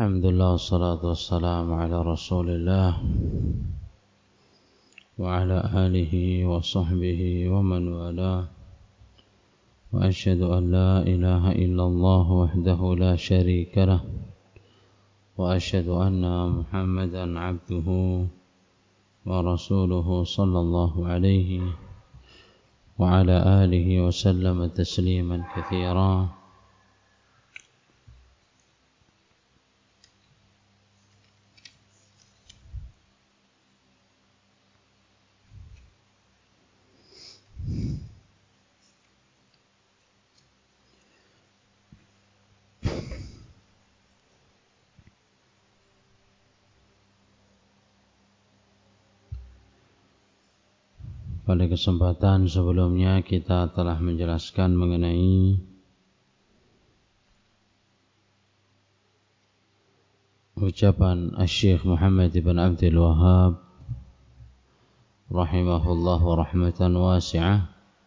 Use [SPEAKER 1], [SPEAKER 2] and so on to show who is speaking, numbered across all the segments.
[SPEAKER 1] Alhamdulillah wassalatu wassalamu ala Rasulillah wa ala alihi wa sahbihi wa man wala wa asyhadu an la ilaha illallah wahdahu la syarika lah wa asyhadu anna Muhammadan abduhu wa rasuluhu sallallahu alaihi wa ala alihi wa sallama tasliman katsira. Pada kesempatan sebelumnya kita telah menjelaskan mengenai ucapan Asy-Syaikh Muhammad ibn Abdul Wahhab rahimahullah rahmatan wasi'ah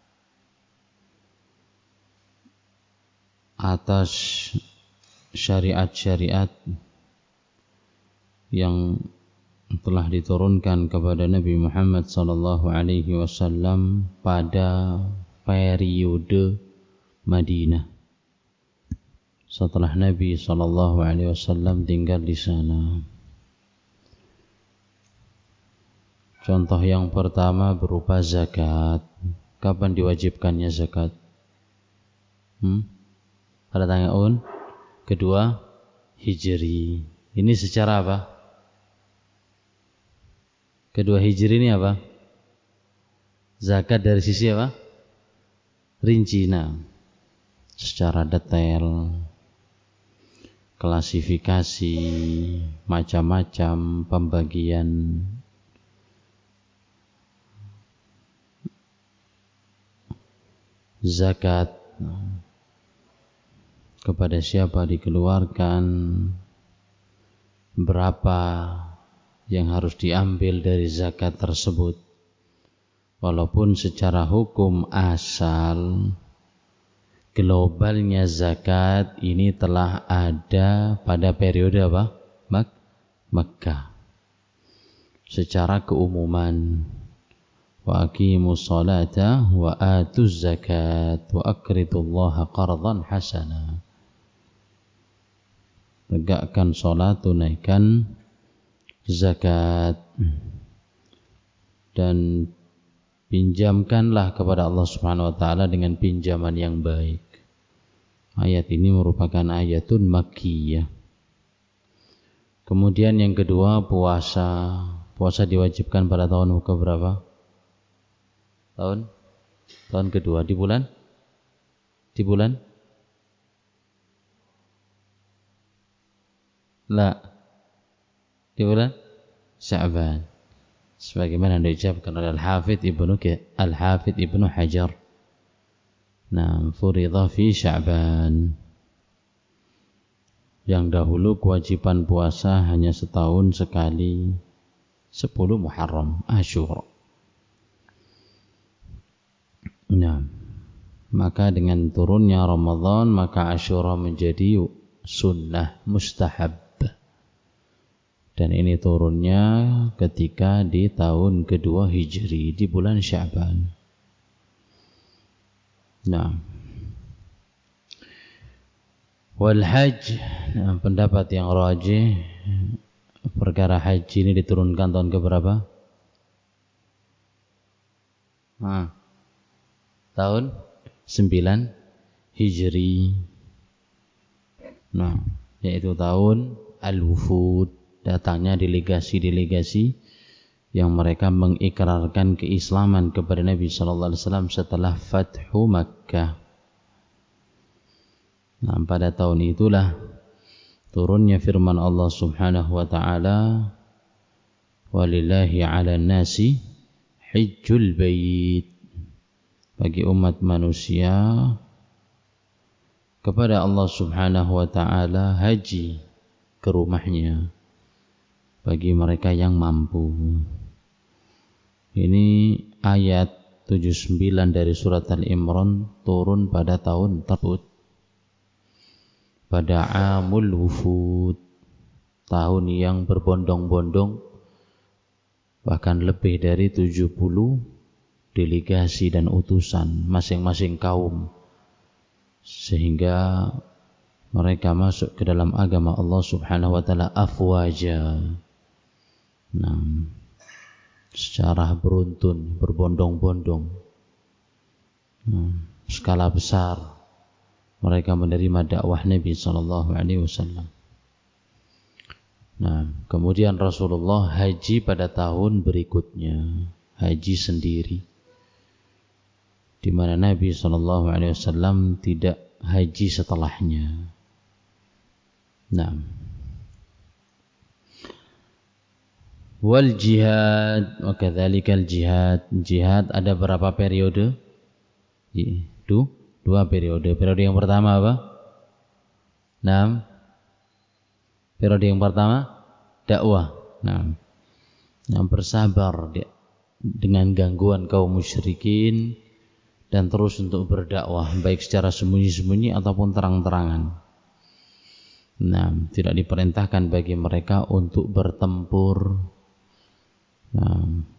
[SPEAKER 1] atas syariat-syariat yang telah diturunkan kepada Nabi Muhammad sallallahu alaihi wasallam pada periode Madinah setelah Nabi sallallahu alaihi wasallam tinggal di sana. Contoh yang pertama berupa zakat. Kapan diwajibkannya zakat? Ada tanggapan? Kedua, Hijri. Ini secara apa? Kedua Hijri ini apa? Zakat dari sisi apa? Rinci. Nah, secara detail, klasifikasi, macam-macam pembagian zakat, kepada siapa dikeluarkan, berapa yang harus diambil dari zakat tersebut. Walaupun secara hukum asal globalnya zakat ini telah ada pada periode apa? Makkah. Secara keumuman, wa aqimus salata wa atuz zakat wa aqridullaha qardan hasana. Tegakkan salat, tunaikan zakat, dan pinjamkanlah kepada Allah Subhanahu wa taala dengan pinjaman yang baik. Ayat ini merupakan ayatun makkiyah. Kemudian yang kedua, puasa. Puasa diwajibkan pada tahun ke berapa? Tahun kedua, di bulan di bulan Sya'ban, sebagaimana diucapkan oleh Al-Hafidz Ibnu Hajar. Nah, furidha fi Sya'ban. Yang dahulu kewajiban puasa hanya setahun sekali, 10 Muharram, Asyura. Nah, maka dengan turunnya Ramadan, maka Asyura menjadi sunnah mustahab. Dan ini turunnya ketika di tahun kedua Hijri, di bulan Sya'ban. Nah, wal hajj, nah, pendapat yang rajih, perkara haji ini diturunkan tahun keberapa? Tahun 9 Hijri. Nah, yaitu tahun al-wufud, datangnya delegasi-delegasi yang mereka mengikrarkan keislaman kepada Nabi sallallahu alaihi wasallam setelah Fathu Makkah. Nah, pada tahun itulah turunnya firman Allah Subhanahu wa taala, walillahi 'alan nasi hajjul bait. Bagi umat manusia kepada Allah Subhanahu wa taala haji ke rumahnya bagi mereka yang mampu. Ini ayat 79 dari surat Al-Imran turun pada tahun tersebut, pada Amul Wufud. tahun yang berbondong-bondong, bahkan lebih dari 70 delegasi dan utusan masing-masing kaum, sehingga mereka masuk ke dalam agama Allah Subhanahu wa taala afwaja. Nah, secara beruntun, berbondong-bondong. Nah, skala besar mereka menerima dakwah Nabi sallallahu alaihi wasallam. Nah, kemudian Rasulullah haji pada tahun berikutnya, haji sendiri, di mana Nabi SAW tidak haji setelahnya. Nah, wal jihad, wa kadzalikal jihad. Jihad ada berapa periode? Dua periode. Periode yang pertama apa? Nah, periode yang pertama dakwah. Nah, yang bersabar dengan gangguan kaum musyrikin dan terus untuk berdakwah, baik secara sembunyi-sembunyi ataupun terang-terangan. Nah, tidak diperintahkan bagi mereka untuk bertempur. Nah,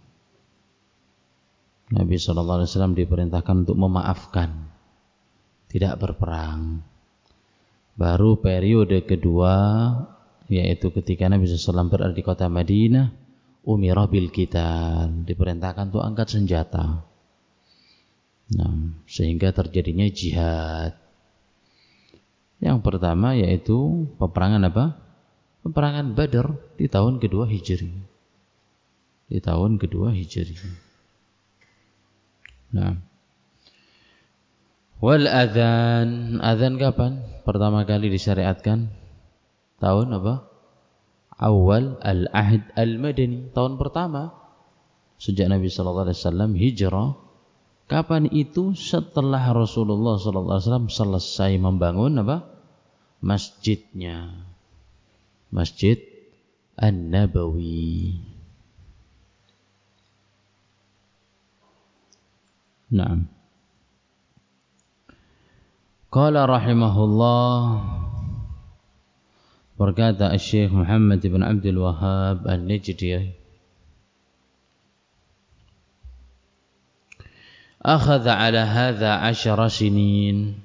[SPEAKER 1] Nabi SAW diperintahkan untuk memaafkan, tidak berperang. Baru periode kedua, yaitu ketika Nabi SAW berada di kota Madinah, umira bil qital, diperintahkan untuk angkat senjata. Nah, sehingga terjadinya jihad. Yang pertama yaitu peperangan apa? Peperangan Badar di tahun kedua Hijri. Di tahun kedua Hijri. Nah, wal adzan, adzan kapan pertama kali disyariatkan? Tahun apa? Awal al-ahd al-madani, tahun pertama sejak Nabi sallallahu alaihi wasallam hijrah. Kapan itu? Setelah Rasulullah sallallahu alaihi wasallam selesai membangun apa? Masjidnya. Masjid An-Nabawi. Naam. Qala rahimahullah, berkata Syekh Muhammad bin Abdul Wahhab An-Najdi, akhadha ala hadha 10 sinin.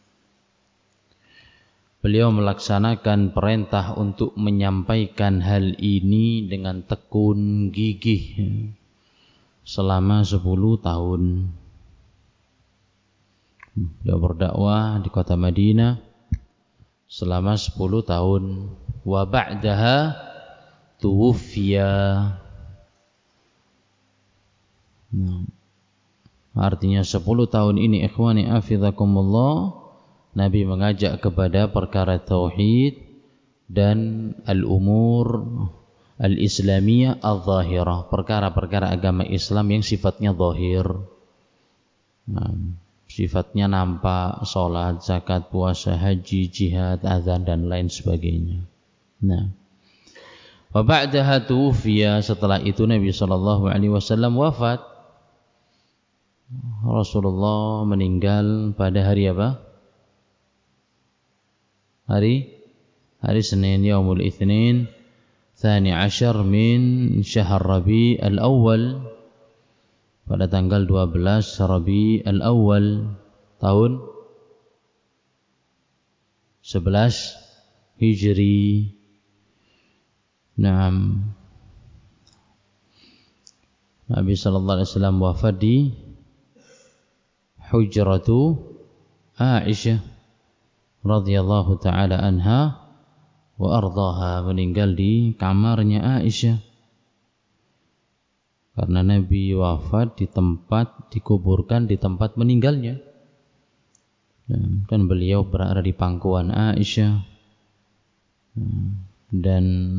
[SPEAKER 1] Beliau melaksanakan perintah untuk menyampaikan hal ini dengan tekun gigih selama 10 tahun. Beliau berdakwah di kota Madinah selama 10 tahun. Wa ba'daha tuwfiya. Artinya 10 tahun ini ikhwani afizakumullah, Nabi mengajak kepada perkara tauhid dan al-umur al-islamiyah al-zahirah, perkara-perkara agama Islam yang sifatnya zahir. Nah, sifatnya nampak, salat, zakat, puasa, haji, jihad, azan dan lain sebagainya. Nah, wa ba'daha tuwfiya, setelah itu Nabi sallallahu alaihi wasallam wafat. Rasulullah meninggal pada hari apa? Hari Senin, Yaumul Itsnin, Tsani Ashar min Syahr Rabi' al-Awwal, pada tanggal 12 Rabi' al-Awwal tahun 11 Hijri. Naam. Nabi sallallahu alaihi wasallam wafat di Hujratu Aisyah radhiyallahu taala anha wa ardhaha, meninggal di kamarnya Aisyah. Karena Nabi wafat di tempat, dikuburkan di tempat meninggalnya. Dan beliau berada di pangkuan Aisyah. Dan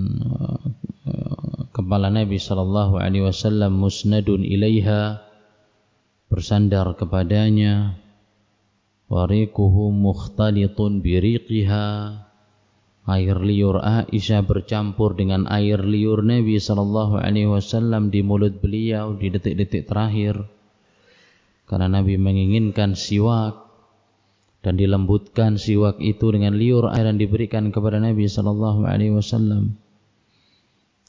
[SPEAKER 1] kepala Nabi sallallahu alaihi wasallam musnadun ilaiha, bersandar kepadanya. Wariquhu mukhtalitun biriqiha, air liur Aisyah bercampur dengan air liur Nabi sallallahu alaihi wasallam di mulut beliau di detik-detik terakhir. Karena Nabi menginginkan siwak dan dilembutkan siwak itu dengan liur air yang diberikan kepada Nabi sallallahu alaihi wasallam.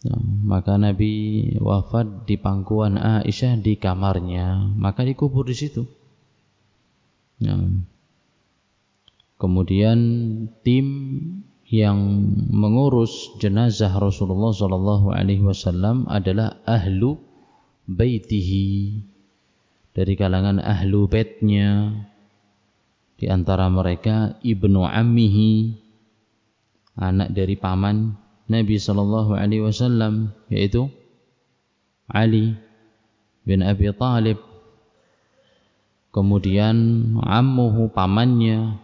[SPEAKER 1] Nah, maka Nabi wafat di pangkuan Aisyah di kamarnya, maka dikubur di situ. Nah, kemudian tim yang mengurus jenazah Rasulullah sallallahu alaihi wasallam adalah ahlu baitihi, dari kalangan ahlu baitnya, di antara mereka ibnu ammihi, anak dari paman Nabi sallallahu alaihi wasallam, yaitu Ali bin Abi Thalib. Kemudian ammuhu, pamannya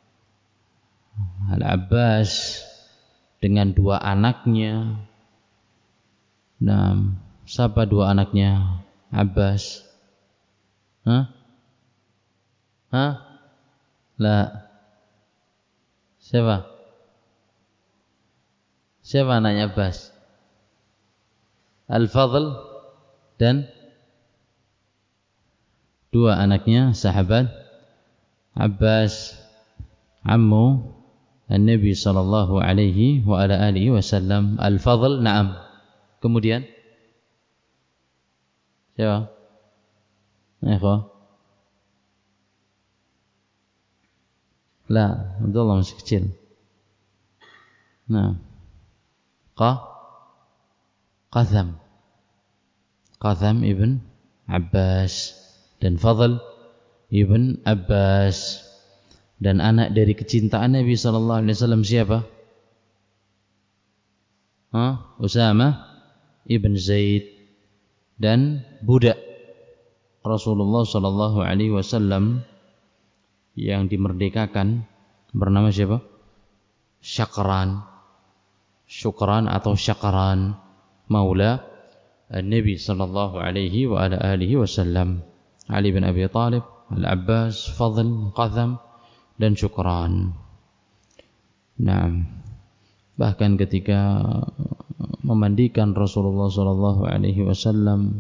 [SPEAKER 1] Al-Abbas dengan dua anaknya. Nah, siapa dua anaknya Abbas? La. Siapa anaknya Abbas? Al-Fadl dan dua anaknya sahabat Abbas, ammu An-Nabi sallallahu alaihi wa ala alihi wasallam. Al-Fadl, na'am. Kemudian siapa? Ikhwah. La, Abdullah masih kecil. Nah, Qatham ibn Abbas dan Fadl ibn Abbas. Dan anak dari kecintaan Nabi sallallahu alaihi wasallam siapa? Usama ibn Zaid. Dan budak Rasulullah sallallahu alaihi wasallam yang dimerdekakan bernama siapa? Syukran atau Syakran, maula Nabi sallallahu alaihi wa ala alihi wasallam. Ali bin Abi Thalib, Al-Abbas, Fadl, Qatham dan Syukran. Nah, bahkan ketika memandikan Rasulullah sallallahu alaihi wasallam,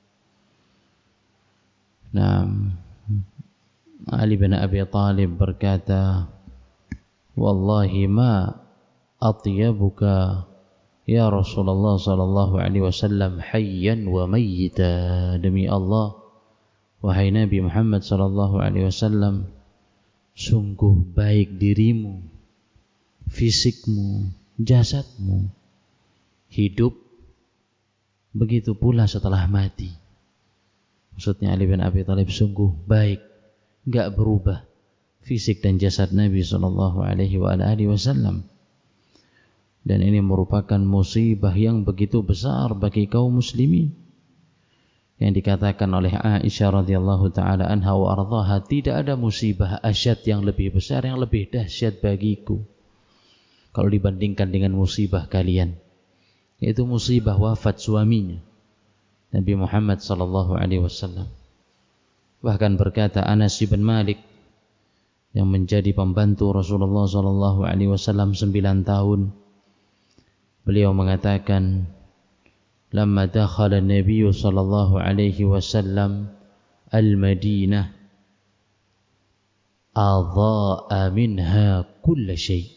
[SPEAKER 1] nah, Ali bin Abi Thalib berkata, "Wallahi ma atyabuka ya Rasulullah sallallahu alaihi wasallam hayyan wa mayyita." Demi Allah, wahai Nabi Muhammad sallallahu alaihi wasallam, sungguh baik dirimu, fisikmu, jasadmu, hidup, begitu pula setelah mati. Maksudnya Ali bin Abi Thalib sungguh baik, enggak berubah fisik dan jasad Nabi sallallahu alaihi wasallam. Dan ini merupakan musibah yang begitu besar bagi kaum muslimin. Yang dikatakan oleh Aisyah radhiyallahu taala anha wa ardhaha, tidak ada musibah asyad yang lebih besar, yang lebih dahsyat bagiku kalau dibandingkan dengan musibah kalian, yaitu musibah wafat suaminya Nabi Muhammad sallallahu alaihi wasallam. Bahkan berkata Anas bin Malik yang menjadi pembantu Rasulullah sallallahu alaihi wasallam 9 tahun, beliau mengatakan, "Lamma dakhala an-nabiy sallallahu alaihi wasallam al-Madinah adha'a minha kull shay."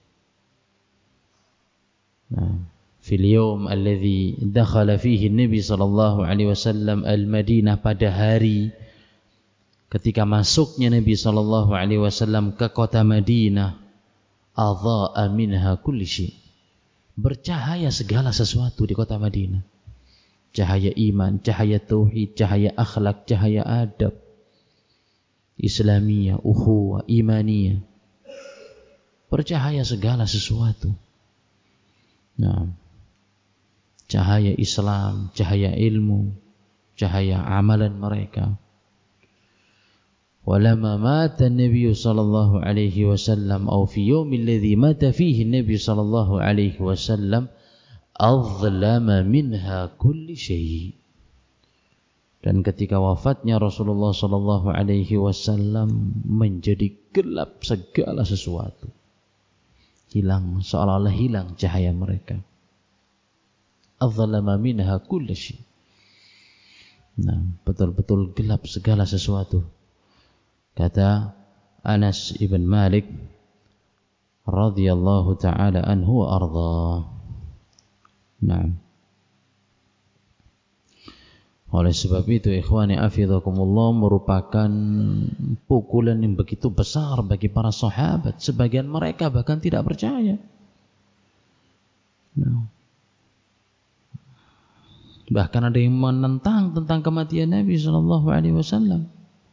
[SPEAKER 1] Fil yawm alladhi dakhala fihi an-nabi sallallahu alaihi wasallam al-Madinah, pada hari ketika masuknya Nabi sallallahu alaihi wasallam ke kota Madinah, adha'a minha kull shay, bercahaya segala sesuatu di kota Madinah. Cahaya iman, cahaya tauhid, cahaya akhlak, cahaya adab, Islamiyah, ukhuwah, imaniyah. Bercahaya segala sesuatu. Nah, cahaya Islam, cahaya ilmu, cahaya amalan mereka. Walamma mata an-nabiy sallallahu alaihi wasallam aw fi yawmil ladzi mata fihi an-nabiy sallallahu alaihi wasallam azlama minha kulli syai'. Dan ketika wafatnya Rasulullah sallallahu alaihi wasallam, menjadi gelap segala sesuatu. Hilang, seolah-olah hilang cahaya mereka. Azlama minha kulli syai'. Nah, betul-betul gelap segala sesuatu. Kata Anas ibn Malik radhiyallahu taala anhu wa ardha. Nah, Oleh sebab itu ikhwani afidhakumullah, merupakan pukulan yang begitu besar bagi para sahabat. Sebagian mereka bahkan tidak percaya. Bahkan ada yang menentang tentang kematian Nabi SAW.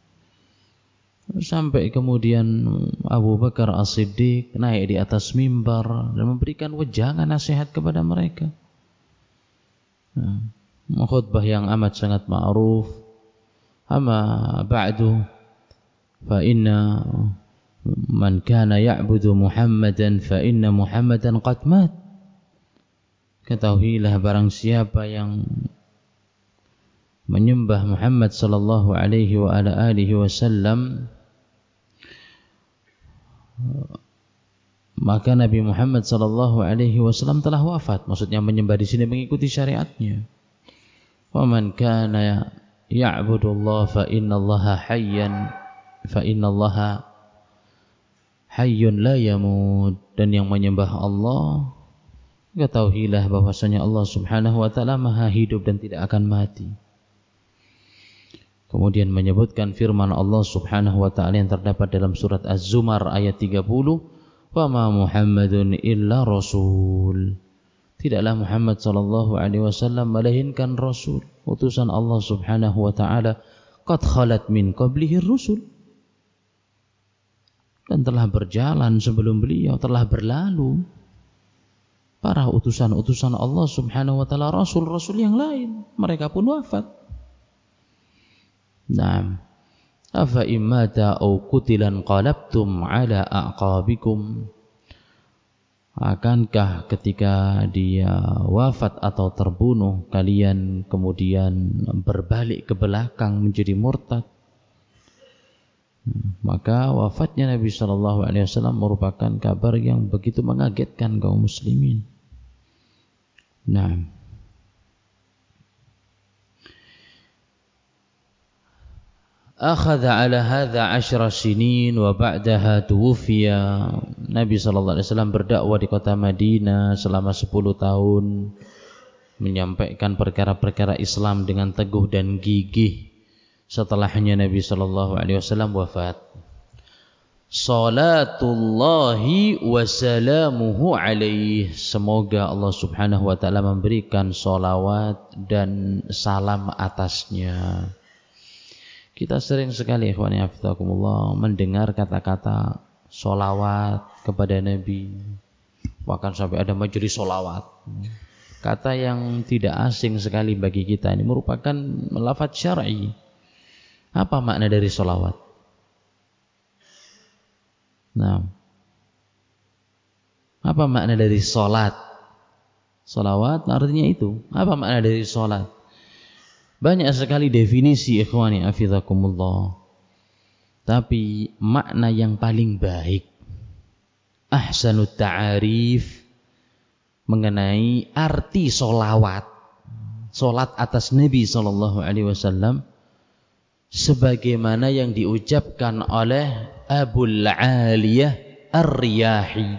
[SPEAKER 1] Sampai kemudian Abu Bakar As-Siddiq naik di atas mimbar dan memberikan wejangan nasihat kepada mereka. Khutbah yang amat sangat ma'ruf. Amma ba'du fa inna man kana ya'budu Muhammadan fa inna Muhammadan qad mat. Ketahuilah barang siapa yang menyembah Muhammad sallallahu alaihi wa ala alihi wasallam, maka Nabi Muhammad sallallahu alaihi wasallam telah wafat. Maksudnya menyembah di sini mengikuti syariatnya. Wa man kana ya'budu Allah fa innallaha hayyun la yamut. Dan yang menyembah Allah, ketahuilah bahwasanya Allah Subhanahu wa taala Maha hidup dan tidak akan mati. Kemudian menyebutkan firman Allah Subhanahu wa taala yang terdapat dalam surat Az-Zumar ayat 30, "Wa ma Muhammadun illa rasul." Tidaklah Muhammad sallallahu alaihi wasallam melainkan rasul, utusan Allah Subhanahu wa taala. Qad khalat min qablihi rusul. Dan telah berjalan sebelum beliau, telah berlalu para utusan-utusan Allah Subhanahu wa taala, rasul-rasul yang lain, mereka pun wafat. Naam. Afa immata aw qutilan qalabtum ala aqabikum. Akankah ketika dia wafat atau terbunuh, kalian kemudian berbalik ke belakang menjadi murtad? Maka wafatnya Nabi SAW merupakan kabar yang begitu mengagetkan kaum muslimin. Nah, akhadha ala hadha 10 sinin wa ba'daha tuwfiya. Nabi SAW berdakwah di kota Madinah selama 10 tahun, menyampaikan perkara-perkara Islam dengan teguh dan gigih. Setelahnya Nabi SAW wafat. Salatullahi wa salamuhu alaih. Semoga Allah Subhanahu wa taala memberikan salawat dan salam atasnya. Kita sering sekali ikhwani hafizakumullah mendengar kata-kata sholawat kepada Nabi. Bahkan sampai ada majelis sholawat. Kata yang tidak asing sekali bagi kita, ini merupakan lafaz syar'i. Apa makna dari sholawat? Nah, apa makna dari sholat? Sholawat artinya itu. Apa makna dari sholat? Banyak sekali definisi ikhwani hafizakumullah. Tapi makna yang paling baik, ahsanut ta'arif, mengenai arti solawat, solat atas Nabi SAW, sebagaimana yang diucapkan oleh Abul Aliyah Ar-Riyahi.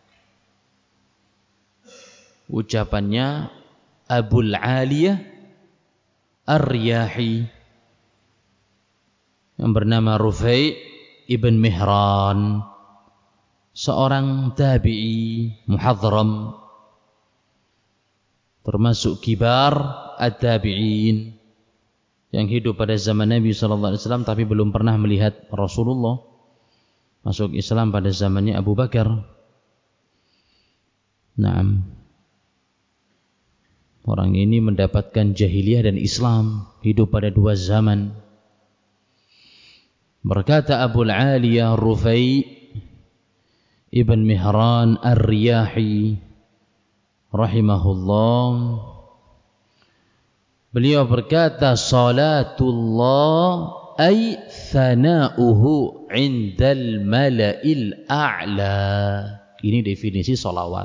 [SPEAKER 1] Ucapannya Abul Aliyah Ar-Riyahi yang bernama Rufai' ibn Mihran, seorang tabi'i muhadram, termasuk kibar at-tabi'in yang hidup pada zaman Nabi SAW tapi belum pernah melihat Rasulullah. Masuk Islam pada zamannya Abu Bakar. Naam. Orang ini mendapatkan jahiliyah dan Islam, hidup pada dua zaman. Berkata Abul Aliyah Rufai' ibn Mihran Ar-Riyahi rahimahullah, beliau berkata, salatullah ay thana'uhu indal mala'il a'la. Ini definisi salawat.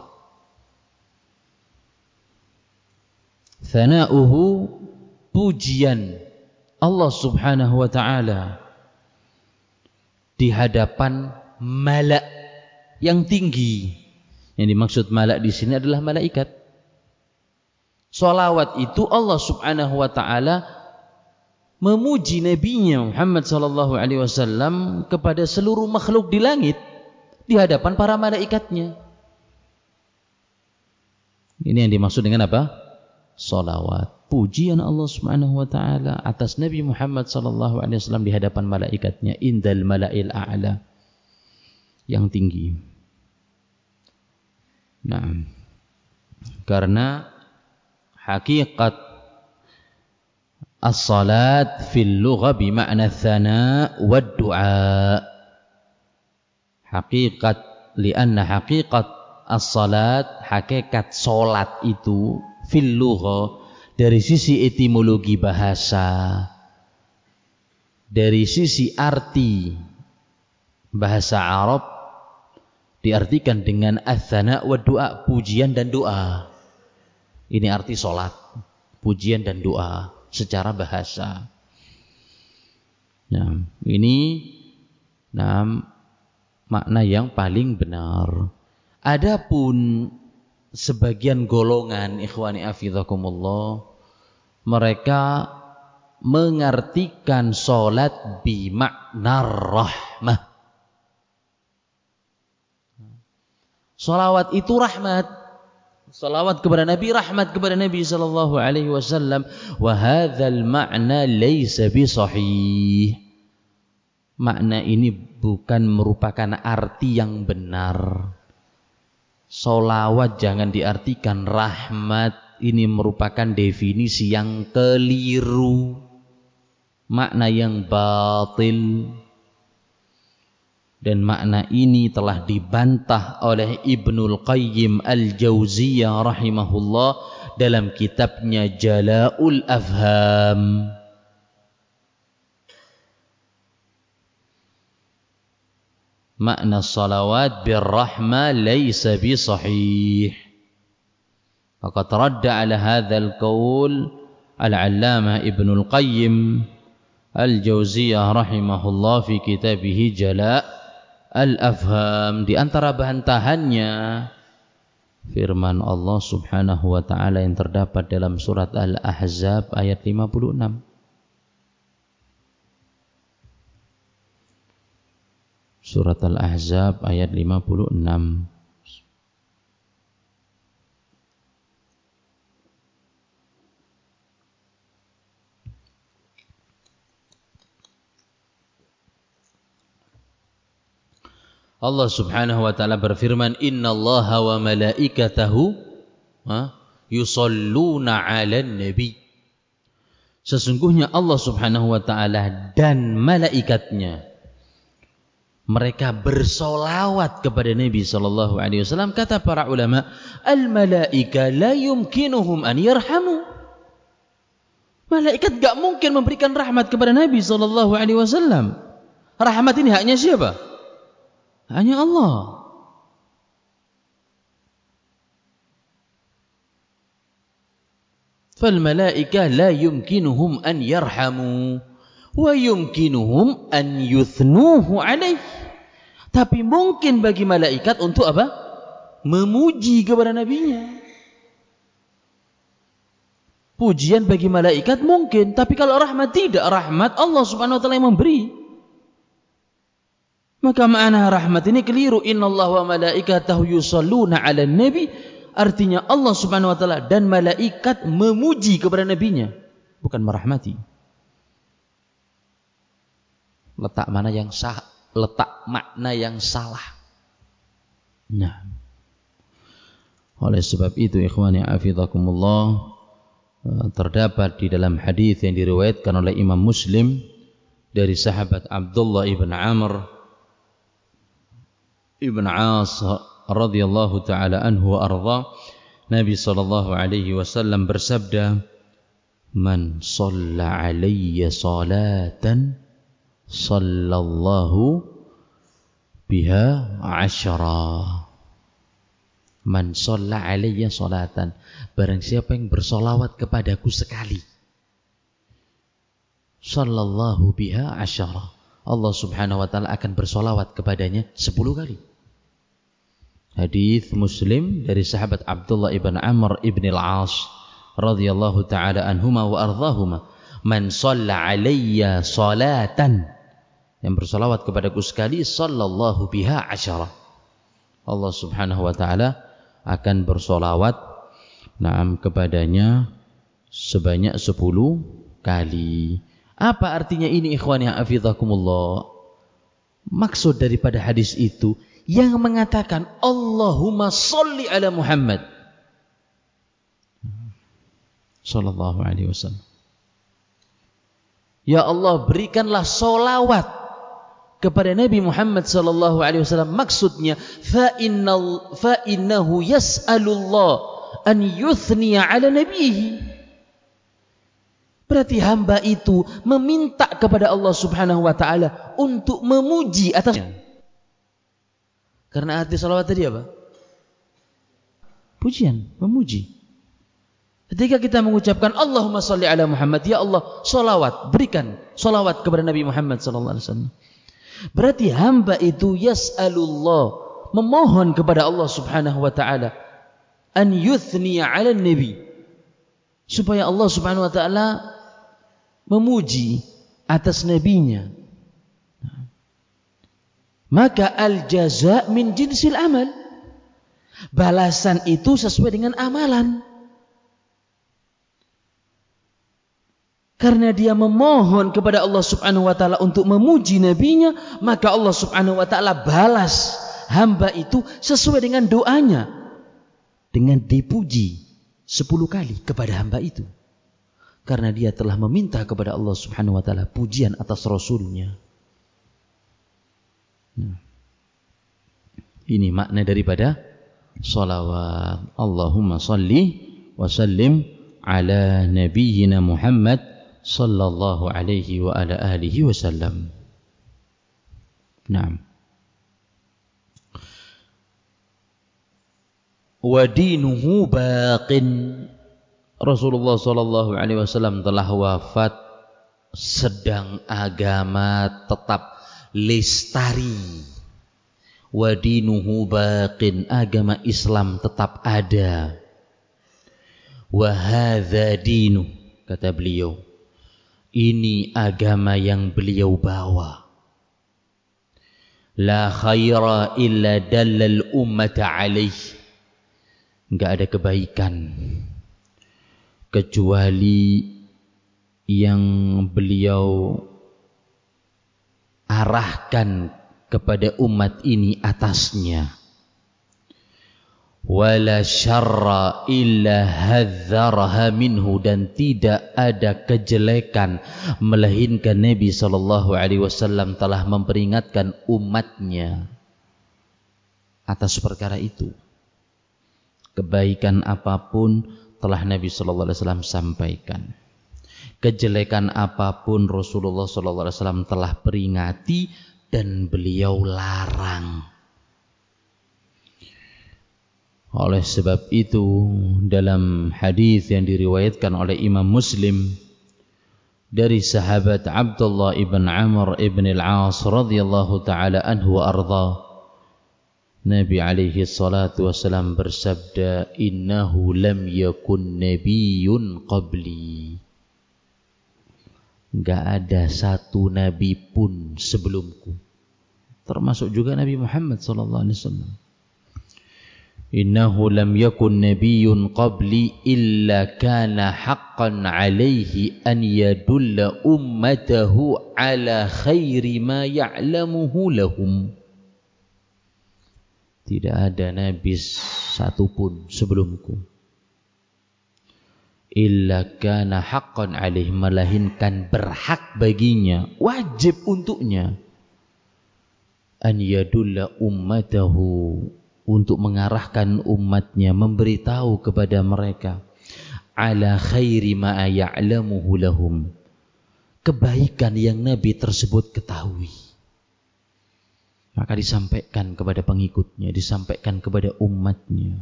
[SPEAKER 1] Thana'uhu, pujian Allah Subhanahu wa ta'ala di hadapan mala' yang tinggi. Yang dimaksud mala' di sini adalah malaikat. Salawat itu Allah Subhanahu wa ta'ala memuji nabinya Muhammad sallallahu alaihi wasallam kepada seluruh makhluk di langit di hadapan para malaikatnya. Ini yang dimaksud dengan apa? Salawat, pujian Allah Subhanahu wa taala atas Nabi Muhammad sallallahu alaihi wasallam di hadapan malaikatnya, indal malail a'la, yang tinggi. Nah, karena hakikat as-salat fil lugha bima'na tsana wad du'a. Hakikat lianna hakikat as-salat, hakikat salat itu fil lugha dari sisi etimologi bahasa, dari sisi arti bahasa Arab diartikan dengan ats-tsana wa du'a, pujian dan doa. Ini arti salat, pujian dan doa secara bahasa. Nah, ini makna yang paling benar. Adapun sebagian golongan ikhwani hafizakumullah, mereka mengartikan salat bimakna rahmah. Salawat itu rahmat. Salawat kepada Nabi, rahmat kepada Nabi sallallahu alaihi wasallam. Wa hadzal ma'na laisa bisahih. Makna ini bukan merupakan arti yang benar. Salawat jangan diartikan rahmat. Ini merupakan definisi yang keliru, makna yang batil. Dan makna ini telah dibantah oleh Ibnul Qayyim Al-Jauziyah rahimahullah dalam kitabnya Jala'ul Afham. Makna salawat birrahmah laysa bisahih. Faqad radda ala hadzal qaul al-'allamah Ibnul Qayyim Al-Jauziyah rahimahullah fi kitabih Jala' Al-Afham. Di antara bantahannya firman Allah Subhanahu wa taala yang terdapat dalam surat Al-Ahzab ayat 56. Surat Al-Ahzab ayat 56. Allah Subhanahu wa taala berfirman, "Innallaha wa malaikatahu yusholluna 'alan nabi." Sesungguhnya Allah Subhanahu wa taala dan malaikatnya mereka bersolawat kepada Nabi sallallahu alaihi wasallam. Kata para ulama, al-malaika la yumkinuhum an yarhamu. Malaikat enggak mungkin memberikan rahmat kepada Nabi sallallahu alaihi wasallam. Rahmat ini haknya siapa? Hanya Allah. فالملائكة لا يمكنهم أن يرحموا ويمكنهم أن يثنوه عليه. Tapi mungkin bagi malaikat untuk apa? Memuji kepada nabinya. Pujian bagi malaikat mungkin, tapi kalau rahmat tidak. Rahmat Allah Subhanahu wa taala yang memberi. Maka makna rahmat ini keliru. Innallaha wa malaikatahu yusholluna 'alan nabi. Artinya Allah Subhanahu wa taala dan malaikat memuji kepada nabinya, bukan merahmati. Letak mana yang sah, letak makna yang salah. Nah, oleh sebab itu ikhwani hafizakumullah, terdapat di dalam hadis yang diriwayatkan oleh Imam Muslim dari sahabat Abdullah ibn Amr ibn As radhiyallahu taala anhu wa arda, Nabi sallallahu alaihi wasallam bersabda, "Man shalla alayya salatan sallallahu biha 'ashra." Man shalla alayya salatan, barang siapa yang bersolawat kepadaku sekali, sallallahu biha 'ashra, Allah Subhanahu wa taala akan bersolawat kepadanya 10 kali. Hadis Muslim dari sahabat Abdullah ibn Amr ibn al-As radhiyallahu taala anhuma wa ardhahuma. Man shalla alayya salatan, yang bersolawat kepadaku sekali, sallallahu biha asyara. Allah subhanahu wa ta'ala akan bersolawat kepadanya sebanyak 10 kali. Apa artinya ini ikhwan yang hafizakumullah? Maksud daripada hadis itu yang mengatakan Allahumma sholli ala Muhammad sallallahu alaihi wasallam. Ya Allah, berikanlah solawat kepada Nabi Muhammad sallallahu alaihi wasallam. Maksudnya fa innahu yas'alullah an yuthniya ala nabihi. Berarti hamba itu meminta kepada Allah subhanahu wa ta'ala untuk memuji atasnya. Karena arti salawat tadi apa? Pujian, memuji. Ketika kita mengucapkan Allahumma sholli ala Muhammad, ya Allah, salawat, berikan salawat kepada Nabi Muhammad sallallahu alaihi wasallam. Berarti hamba itu yas'alullah, memohon kepada Allah subhanahu wa ta'ala an yuthniya ala nabi, supaya Allah subhanahu wa ta'ala memuji atas nabinya. Maka al-jaza' min jinsil amal, balasan itu sesuai dengan amalan. Karena dia memohon kepada Allah subhanahu wa ta'ala untuk memuji nabinya, maka Allah subhanahu wa ta'ala balas hamba itu sesuai dengan doanya, dengan dipuji 10 kali kepada hamba itu. Karena dia telah meminta kepada Allah subhanahu wa ta'ala pujian atas Rasulnya. Ini makna daripada salawat. Allahumma salli wa sallim ala nabiyyina Muhammad sallallahu alaihi wa ala alihi wasallam. Naam. Wa dinuhu baqin. Rasulullah sallallahu alaihi wasallam telah wafat, sedang agama tetap lestari. Wa dinuhu baqin, agama Islam tetap ada. Wa hadza dinu, kata beliau, ini agama yang beliau bawa. La khaira illa dallal ummata alaih. Enggak ada kebaikan kecuali yang beliau arahkan kepada umat ini atasnya. Wala syarra illa hadzaraha minhu, dan tidak ada kejelekan melainkan Nabi sallallahu alaihi wasallam telah memperingatkan umatnya atas perkara itu. Kebaikan apapun telah Nabi sallallahu alaihi wasallam sampaikan. Kejelekan apapun Rasulullah sallallahu alaihi wasallam telah peringati dan beliau larang. Oleh sebab itu, dalam hadis yang diriwayatkan oleh Imam Muslim dari sahabat Abdullah ibn Amr ibn al-As radhiyallahu taala anhu wa ardha, Nabi alaihi salatu wasalam bersabda, innahu lam yakun nabiyyun qabli. Enggak ada satu nabi pun sebelumku, termasuk juga Nabi Muhammad sallallahu alaihi wasallam. Innahu lam yakun nabiyyun qabli illa kana haqqan alaihi an yadulla ummatahu ala khairi ma ya'lamuhu lahum. Tidak ada nabi satupun sebelumku illa kana haqqan alaihi, melainkan berhak baginya, wajib untuknya, an yadulla ummatahu, untuk mengarahkan umatnya, memberitahu kepada mereka, ala khairi ma ya'lamuhu lahum, kebaikan yang nabi tersebut ketahui. Maka disampaikan kepada pengikutnya, disampaikan kepada umatnya.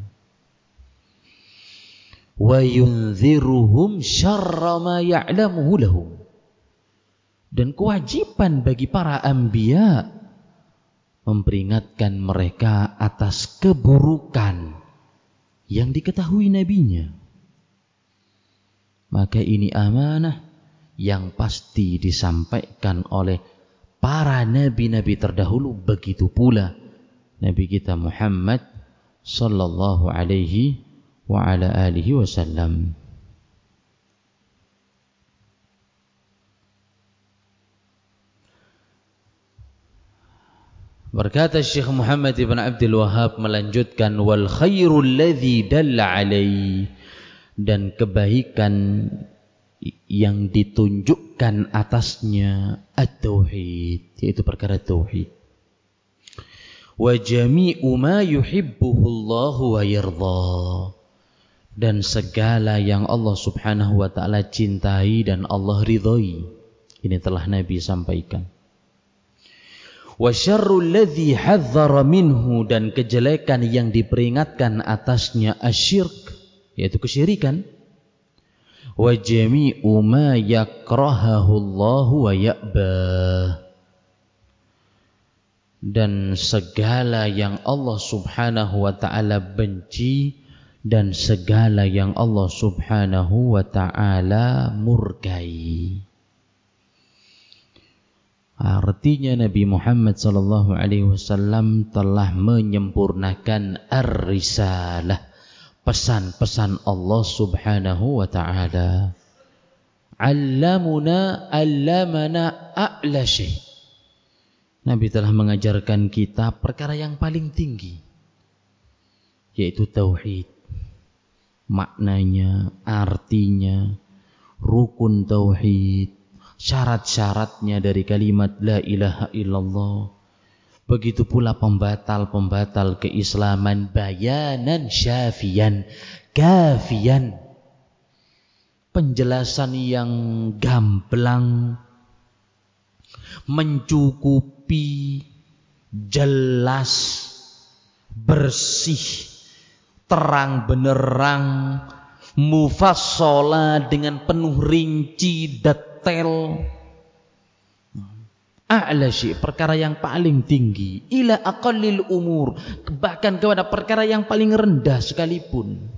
[SPEAKER 1] Wa yunziruhum syarra ma ya'lamuhu lahum, dan kewajiban bagi para anbiya memperingatkan mereka atas keburukan yang diketahui nabinya. Maka ini amanah yang pasti disampaikan oleh para nabi-nabi terdahulu, begitu pula Nabi kita Muhammad sallallahu alaihi wa ala alihi wasallam. Berkata Syekh Muhammad ibn Abdul Wahhab melanjutkan, wal khairul ladzi dalla alaihi, dan kebaikan yang ditunjukkan atasnya at-tauhid, yaitu perkara tauhid. Wa jami'u ma yuhibbuhu Allah wa yarda, dan segala yang Allah Subhanahu wa taala cintai dan Allah ridhai. Ini telah Nabi sampaikan. Wa syarrul ladzi hadzara minhu, dan kejelekan yang diperingatkan atasnya asyirk, yaitu kesyirikan. Wa jami'u ma yakrahahu Allah wa ya'ba, dan segala yang Allah Subhanahu wa taala benci dan segala yang Allah Subhanahu wa taala murkai. Artinya Nabi Muhammad sallallahu alaihi wasallam telah menyempurnakan ar-risalah, pesan-pesan Allah Subhanahu wa taala. Allamana a'la syai'. Nabi telah mengajarkan kita perkara yang paling tinggi, yaitu tauhid. Maknanya, artinya, rukun tauhid, syarat-syaratnya dari kalimat la ilaha illallah. Begitu pula pembatal-pembatal keislaman, bayanan syafian, kafian. Penjelasan yang gamblang, mencukupi, jelas, bersih, terang benerang, mufassalah dengan penuh rinci, detail. A'la syai', perkara yang paling tinggi, ila aqallil umur, bahkan kepada perkara yang paling rendah sekalipun.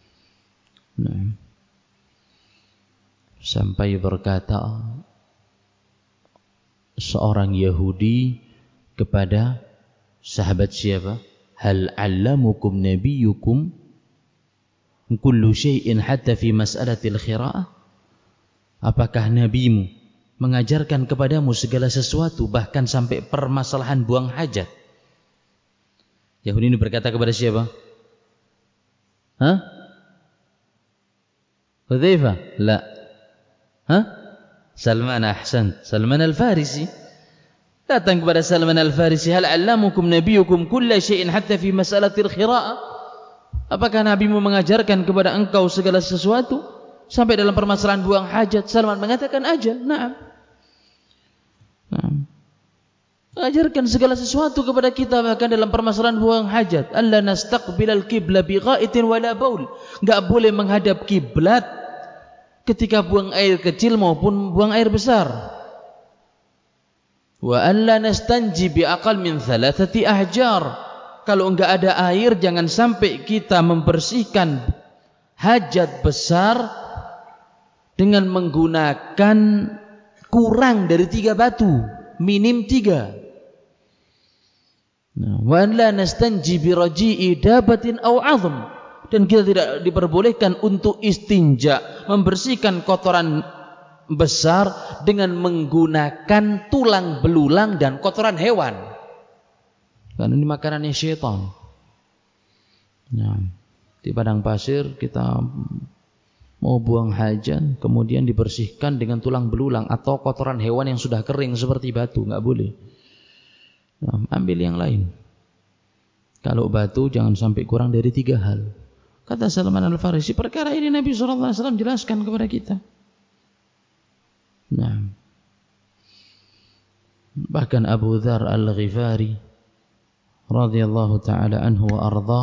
[SPEAKER 1] Sampai berkata seorang Yahudi kepada sahabat siapa? Hal 'allamukum nabiyyukum kullu syai'in hatta fi mas'alatil khira'ah? Apakah nabimu mengajarkan kepadamu segala sesuatu, bahkan sampai permasalahan buang hajat? Yahudi ini berkata kepada siapa? Hudzaifah? La. Salman, ahsan. Salman al-Farisi. Datang kepada Salman al-Farisi, hal 'allamukum nabiyyukum kulla syai'in hatta fi mas'alatil khira'ah? Apakah nabimu mengajarkan kepada engkau segala sesuatu sampai dalam permasalahan buang hajat? Salman mengatakan ajal, na'am. Mengajarkan segala sesuatu kepada kita, bahkan dalam permasalahan buang hajat. Alla nastaqbilal qibla bi gha'itin wala baul. Enggak boleh menghadap kiblat ketika buang air kecil maupun buang air besar. Wa alla nastanji bi aqal min thalathati ahjar. Kalau enggak ada air, jangan sampai kita membersihkan hajat besar dengan menggunakan kurang dari 3 batu, minim 3. Wa la nastanji bi raji'i dabatin aw 'azm, dan kita tidak diperbolehkan untuk istinja, membersihkan kotoran besar dengan menggunakan tulang belulang dan kotoran hewan, karena ini makanannya syaitan. Di padang pasir kita mau buang hajat, kemudian dibersihkan dengan tulang belulang atau kotoran hewan yang sudah kering seperti batu, enggak boleh. Ambil yang lain. Kalau batu jangan sampai kurang dari 3 hal. Kata Salman al-Farisi, perkara ini Nabi SAW jelaskan kepada kita. Bahkan Abu Dzar al-Ghifari radhiyallahu ta'ala anhu wa arda,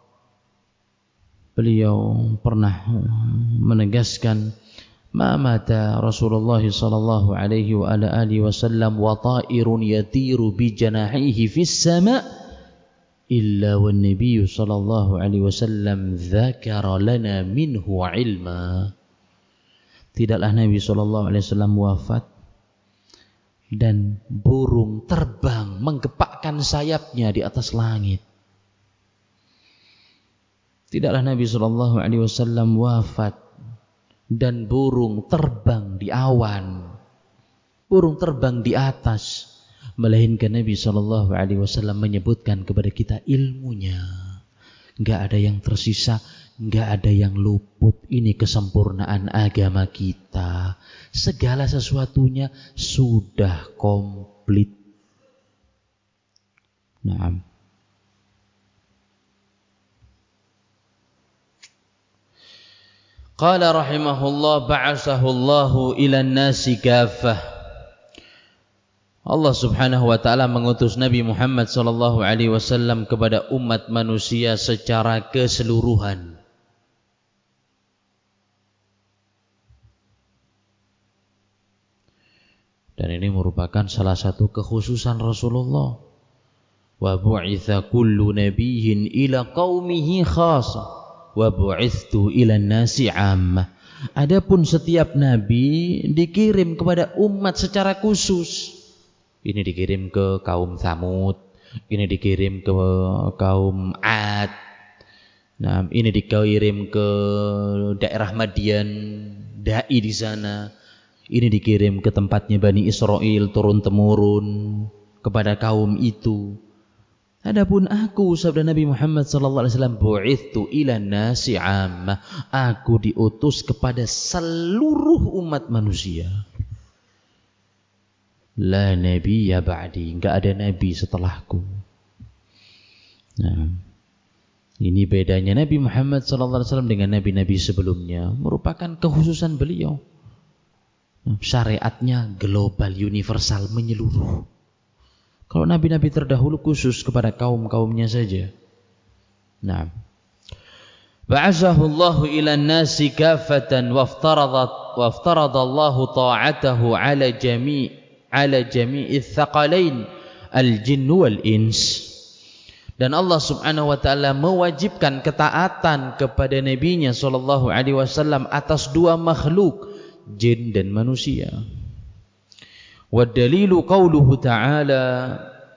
[SPEAKER 1] beliau pernah menegaskan, ma mata Rasulullah sallallahu alaihi wa ala alihi wasallam wa ta'irun yatiru bi janahihi fis sama' illa wan nabiy sallallahu alaihi wasallam dzakara lana minhu ilma. Tidaklah Nabi SAW wafat dan burung terbang menggepakkan sayapnya di atas langit. Tidaklah Nabi SAW wafat dan burung terbang di awan, burung terbang di atas, melainkan Nabi SAW menyebutkan kepada kita ilmunya. Enggak ada yang tersisa, enggak ada yang luput. Ini kesempurnaan agama kita. Segala sesuatunya sudah komplit. Naam. Qala rahimahullah ba'asahu Allahu ila an-nasi kaffah. Allah Subhanahu wa taala mengutus Nabi Muhammad sallallahu alaihi wasallam kepada umat manusia secara keseluruhan. Dan ini merupakan salah satu kekhususan Rasulullah. Wa bu'itsa kullu nabiyyin ila qaumihi khassa wa bu'ithtu ila an-nasi 'ammah. Adapun setiap nabi dikirim kepada umat secara khusus. Ini dikirim ke kaum Tsamud, ini dikirim ke kaum Ad. Nah, ini dikirim ke daerah Madian, dai di sana. Ini dikirim ke tempatnya Bani Israel turun temurun kepada kaum itu. Adapun aku, sabda Nabi Muhammad sallallahu alaihi wasallam, bu'ithtu ila nasi 'ammah. Aku diutus kepada seluruh umat manusia. La nabiyya ba'di, enggak ada nabi setelahku. Nah, ini bedanya Nabi Muhammad SAW dengan nabi-nabi sebelumnya, merupakan kekhususan beliau. Syariatnya global, universal, menyeluruh. Kalau nabi-nabi terdahulu khusus kepada kaum-kaumnya saja. Nah, ba'athahu Allahu ila an-nasi kaffatan waftarada Allahu ta'atahu ala jami'ith thaqalain al-jinn wal ins. Dan Allah Subhanahu wa taala mewajibkan ketaatan kepada nabinya sallallahu alaihi wasallam atas dua makhluk, jin dan manusia. Wa dalilu qauluhu ta'ala,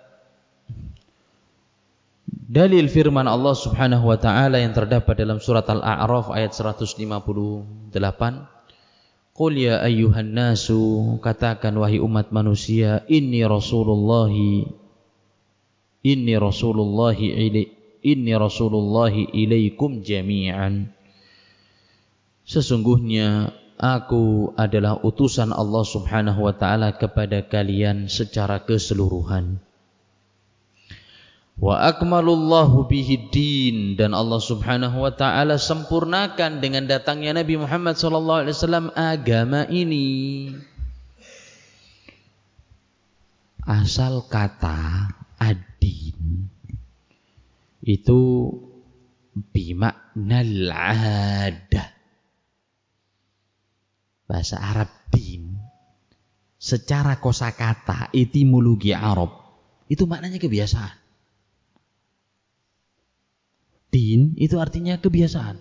[SPEAKER 1] dalil firman Allah Subhanahu wa taala yang terdapat dalam surat Al-A'raf ayat 158. Qul ya ayyuhan nasu, katakan wahai umat manusia, inni rasulullahi ilaikum jami'an. Sesungguhnya aku adalah utusan Allah Subhanahu wa taala kepada kalian secara keseluruhan. Wa akmalullahu bihi din, dan Allah Subhanahu wa taala sempurnakan dengan datangnya Nabi Muhammad sallallahu alaihi wasallam agama ini. Asal kata ad-din itu bimaknal adah. Bahasa Arab din secara kosakata etimologi Arab itu maknanya kebiasaan. Din itu artinya kebiasaan.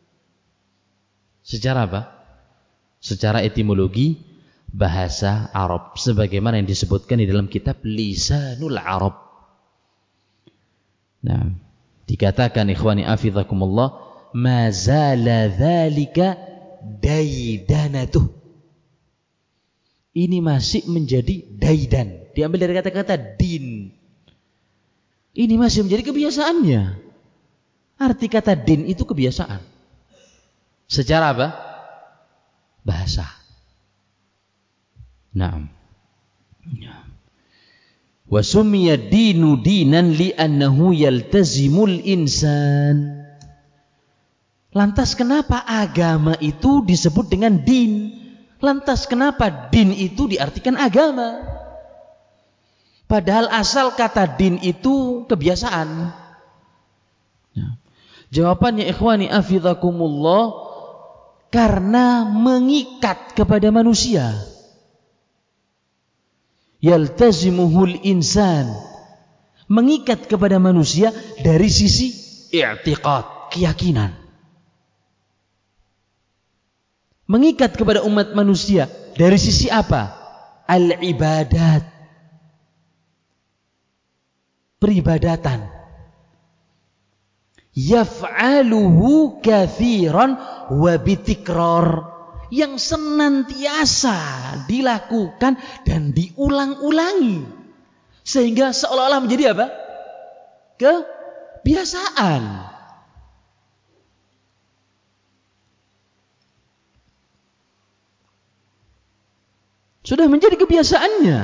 [SPEAKER 1] Secara apa? Secara etimologi bahasa Arab, sebagaimana yang disebutkan di dalam kitab Lisanul Arab. Nah, dikatakan ikhwani afizakumullah, ma zala dzalika daidanatuh. Ini masih menjadi daidan, diambil dari kata-kata din. Ini masih menjadi kebiasaannya. Arti kata din itu kebiasaan. Secara apa? Bahasa. Naam. Wa sumiya dinu dinan li'annahu yaltazimul insan. Lantas kenapa agama itu disebut dengan din? Lantas kenapa din itu diartikan agama? Padahal asal kata din itu kebiasaan. Ya. Jawabannya ikhwani afizakumullah, karena mengikat kepada manusia. Yaltazimuhul insan, mengikat kepada manusia dari sisi i'tiqad, keyakinan.
[SPEAKER 2] mengikat kepada umat manusia dari sisi apa? Al-ibadat, peribadatan. Yaf'aluhu kathiran wa bitikrar, yang senantiasa dilakukan dan diulang-ulangi, sehingga seolah-olah menjadi apa? Kebiasaan. Sudah menjadi kebiasaannya.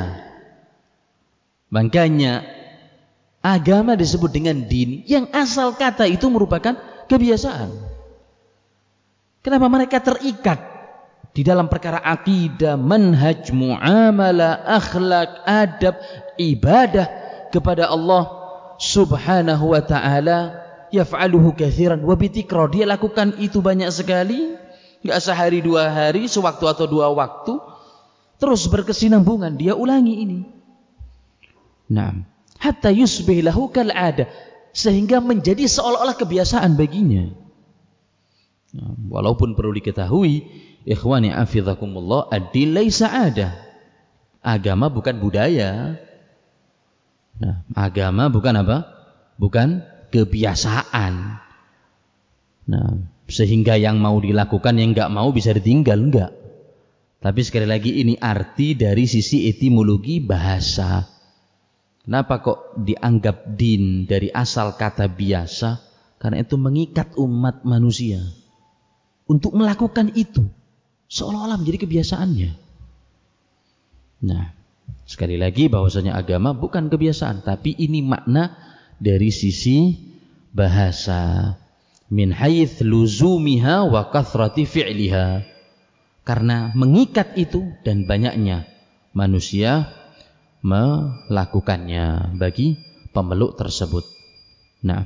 [SPEAKER 2] Makanya agama disebut dengan din, yang asal kata itu merupakan kebiasaan. Kenapa mereka terikat di dalam perkara akidah, manhaj, muamalah, akhlak, adab, ibadah kepada Allah Subhanahu wa ta'ala. Yaf'aluhu katsiran wa bitikrar, dia lakukan itu banyak sekali, enggak sehari dua hari, sewaktu atau dua waktu, terus berkesinambungan dia ulangi ini. Nah, hatta yusbih lahu kal'adah, sehingga menjadi seolah-olah kebiasaan baginya. Nah, walaupun perlu diketahui, ikhwani afizakumullah, ad-din laisa 'adah. Agama bukan budaya. Nah, agama bukan apa? Bukan kebiasaan. Nah, sehingga yang mau dilakukan, yang enggak mau bisa ditinggal, enggak. Tapi sekali lagi ini arti dari sisi etimologi bahasa. Kenapa kok dianggap din dari asal kata biasa? Karena itu mengikat umat manusia untuk melakukan itu, seolah-olah menjadi kebiasaannya. Nah, sekali lagi bahwasanya agama bukan kebiasaan, tapi ini makna dari sisi bahasa. Min haits luzumiha wa kathrati fi'liha. Karena mengikat itu dan banyaknya manusia melakukannya bagi pemeluk tersebut. Nah,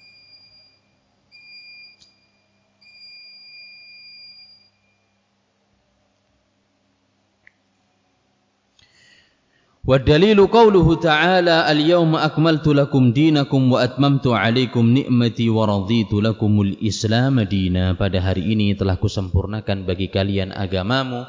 [SPEAKER 2] wa dalilu qauluhu ta'ala al-yawma akmaltu lakum dinakum wa atmamtu 'alaikum ni'mati wa raditu lakumul islam dina. Pada hari ini telah kusempurnakan bagi kalian agamamu,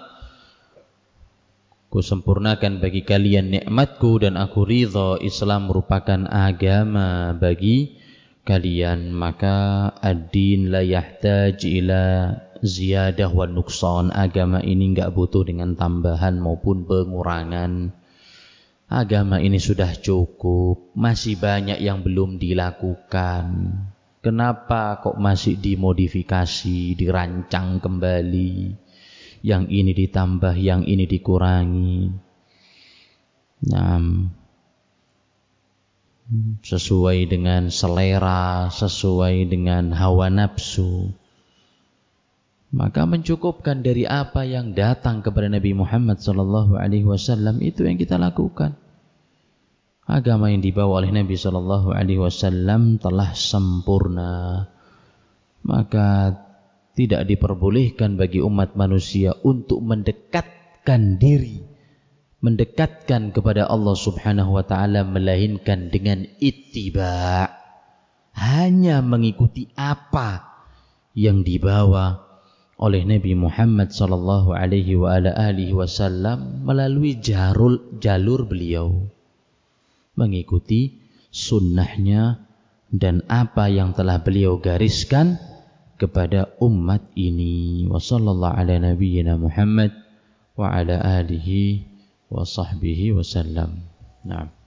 [SPEAKER 2] kusempurnakan bagi kalian nikmatku, dan aku ridha Islam merupakan agama bagi kalian. Maka ad-din la yahtaj ila ziyadah wa nuqsan. Agama ini enggak butuh dengan tambahan maupun pengurangan. Agama ini sudah cukup, masih banyak yang belum dilakukan. Kenapa kok masih dimodifikasi, dirancang kembali? Yang ini ditambah, yang ini dikurangi. Nah, sesuai dengan selera, sesuai dengan hawa nafsu. Maka mencukupkan dari apa yang datang kepada Nabi Muhammad SAW, itu yang kita lakukan. Agama yang dibawa oleh Nabi SAW telah sempurna. Maka tidak diperbolehkan bagi umat manusia untuk mendekatkan diri, mendekatkan kepada Allah Subhanahu wa ta'ala, melainkan dengan ittiba', hanya mengikuti apa yang dibawa oleh Nabi Muhammad sallallahu alaihi wasallam melalui jalur beliau, mengikuti sunnahnya dan apa yang telah beliau gariskan kepada umat ini. Wa sallallahu ala nabiyyina Muhammad wa ala alihi wa sahbihi wasallam. Naam.